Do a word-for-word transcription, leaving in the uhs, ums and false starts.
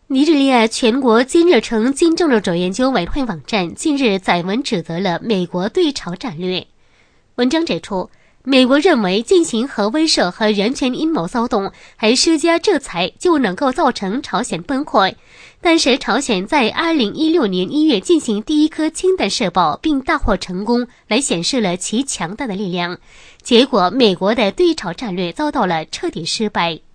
尼日利亚全国金日成金正日者研究委员会网站近日载文指责了美国对朝战略。文章指出，美国认为进行核威慑和人权阴谋骚动，还施加制裁就能够造成朝鲜崩溃。但是朝鲜在二零一六年一月进行第一颗氢弹试爆并大获成功，来显示了其强大的力量。结果美国的对朝战略遭到了彻底失败。